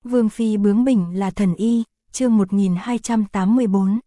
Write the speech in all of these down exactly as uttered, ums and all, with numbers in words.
Vương phi bướng bỉnh là thần y, chương một nghìn hai trăm tám mươi bốn.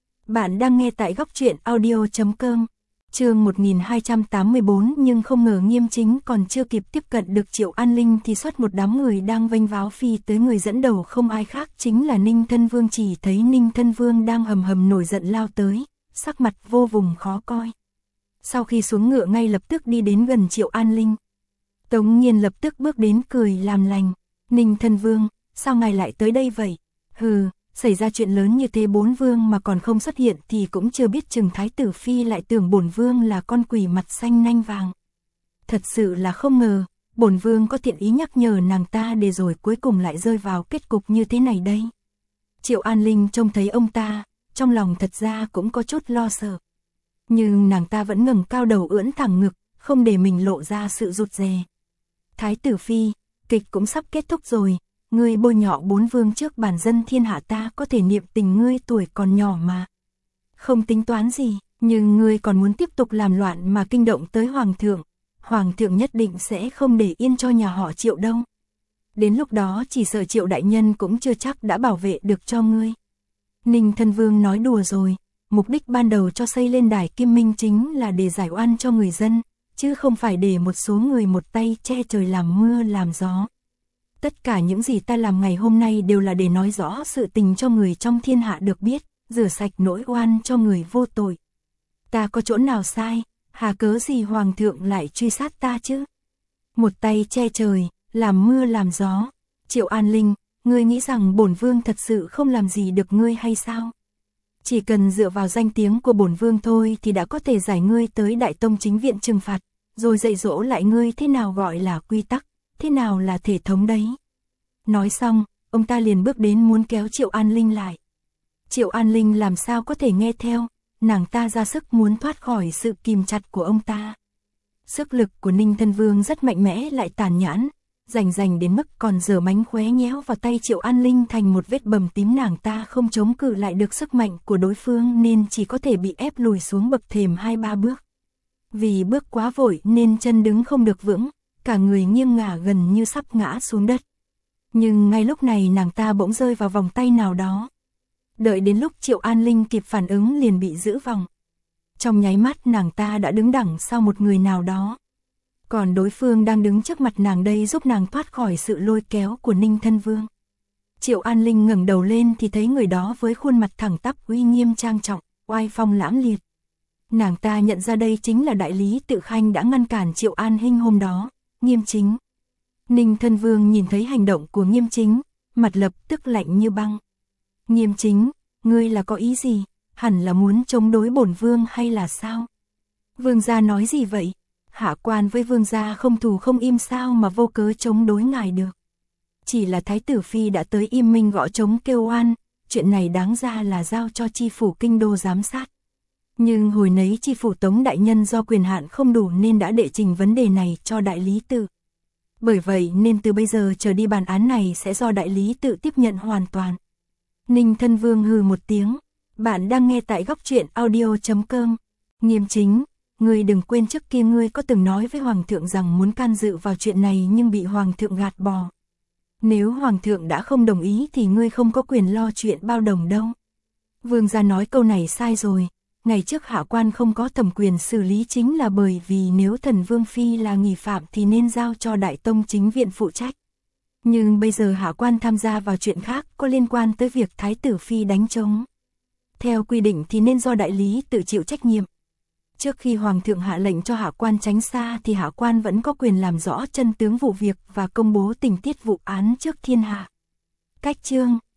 Bạn đang nghe tại góc truyện audio chấm com. Chương một nghìn hai trăm tám mươi bốn, nhưng không ngờ Nghiêm Chính còn chưa kịp tiếp cận được Triệu An Linh thì xuất một đám người đang vênh váo phi tới, người dẫn đầu không ai khác chính là Ninh Thân Vương. Chỉ thấy Ninh Thân Vương đang hầm hầm nổi giận lao tới, sắc mặt vô cùng khó coi. Sau khi xuống ngựa ngay lập tức đi đến gần Triệu An Linh. Tống Nhiên lập tức bước đến cười làm lành. Ninh Thân Vương, sao ngài lại tới đây vậy? Hừ, xảy ra chuyện lớn như thế bốn vương mà còn không xuất hiện thì cũng chưa biết chừng Thái tử Phi lại tưởng bổn vương là con quỷ mặt xanh nanh vàng. Thật sự là không ngờ, bổn vương có thiện ý nhắc nhở nàng ta để rồi cuối cùng lại rơi vào kết cục như thế này đây. Triệu An Linh trông thấy ông ta, trong lòng thật ra cũng có chút lo sợ. Nhưng nàng ta vẫn ngẩng cao đầu ưỡn thẳng ngực, không để mình lộ ra sự rụt rè. Thái tử Phi, kịch cũng sắp kết thúc rồi. Ngươi bôi nhọ bốn vương trước bản dân thiên hạ, ta có thể niệm tình ngươi tuổi còn nhỏ mà. Không tính toán gì, nhưng ngươi còn muốn tiếp tục làm loạn mà kinh động tới Hoàng thượng. Hoàng thượng nhất định sẽ không để yên cho nhà họ Triệu đâu. Đến lúc đó chỉ sợ Triệu đại nhân cũng chưa chắc đã bảo vệ được cho ngươi. Ninh Thân Vương nói đùa rồi, mục đích ban đầu cho xây lên đài Kim Minh chính là để giải oan cho người dân, chứ không phải để một số người một tay che trời làm mưa làm gió. Tất cả những gì ta làm ngày hôm nay đều là để nói rõ sự tình cho người trong thiên hạ được biết, rửa sạch nỗi oan cho người vô tội. Ta có chỗ nào sai, hà cớ gì Hoàng thượng lại truy sát ta chứ? Một tay che trời, làm mưa làm gió. Triệu An Linh, ngươi nghĩ rằng bổn vương thật sự không làm gì được ngươi hay sao? Chỉ cần dựa vào danh tiếng của bổn vương thôi thì đã có thể giải ngươi tới Đại Tông Chính Viện trừng phạt, rồi dạy dỗ lại ngươi thế nào gọi là quy tắc, thế nào là thể thống đấy. Nói xong, ông ta liền bước đến muốn kéo Triệu An Linh lại. Triệu An Linh làm sao có thể nghe theo, nàng ta ra sức muốn thoát khỏi sự kìm chặt của ông ta. Sức lực của Ninh Thân Vương rất mạnh mẽ lại tàn nhẫn, rành rành đến mức còn giở mánh khóe nhéo vào tay Triệu An Linh thành một vết bầm tím. Nàng ta không chống cự lại được sức mạnh của đối phương nên chỉ có thể bị ép lùi xuống bậc thềm hai ba bước. Vì bước quá vội nên chân đứng không được vững, cả người nghiêng ngả gần như sắp ngã xuống đất. Nhưng ngay lúc này nàng ta bỗng rơi vào vòng tay nào đó. Đợi đến lúc Triệu An Linh kịp phản ứng liền bị giữ vòng. Trong nháy mắt nàng ta đã đứng đằng sau một người nào đó. Còn đối phương đang đứng trước mặt nàng đây giúp nàng thoát khỏi sự lôi kéo của Ninh Thân Vương. Triệu An Linh ngẩng đầu lên thì thấy người đó với khuôn mặt thẳng tắp uy nghiêm trang trọng, oai phong lãm liệt. Nàng ta nhận ra đây chính là đại lý Tự Khanh đã ngăn cản Triệu An Hinh hôm đó, Nghiêm Chính. Ninh Thân Vương nhìn thấy hành động của Nghiêm Chính, mặt lập tức lạnh như băng. Nghiêm Chính, ngươi là có ý gì? Hẳn là muốn chống đối bổn vương hay là sao? Vương gia nói gì vậy? Hạ quan với vương gia không thù không im sao mà vô cớ chống đối ngài được? Chỉ là Thái tử Phi đã tới im minh gõ trống kêu oan, chuyện này đáng ra là giao cho chi phủ kinh đô giám sát. Nhưng hồi nấy chi phủ Tống đại nhân do quyền hạn không đủ nên đã đệ trình vấn đề này cho đại lý Tự. Bởi vậy nên từ bây giờ trở đi bản án này sẽ do đại lý Tự tiếp nhận hoàn toàn. Ninh Thân Vương hừ một tiếng. Bạn đang nghe tại góc truyện audio chấm com. Nghiêm Chính, ngươi đừng quên trước kia ngươi có từng nói với Hoàng thượng rằng muốn can dự vào chuyện này nhưng bị Hoàng thượng gạt bỏ. Nếu Hoàng thượng đã không đồng ý thì ngươi không có quyền lo chuyện bao đồng đâu. Vương gia nói câu này sai rồi. Ngày trước hạ quan không có thẩm quyền xử lý chính là bởi vì nếu Thần Vương Phi là nghi phạm thì nên giao cho Đại Tông Chính Viện phụ trách. Nhưng bây giờ hạ quan tham gia vào chuyện khác có liên quan tới việc Thái tử Phi đánh trống. Theo quy định thì nên do đại lý tự chịu trách nhiệm. Trước khi Hoàng thượng hạ lệnh cho hạ quan tránh xa thì hạ quan vẫn có quyền làm rõ chân tướng vụ việc và công bố tình tiết vụ án trước thiên hạ. Cách chương.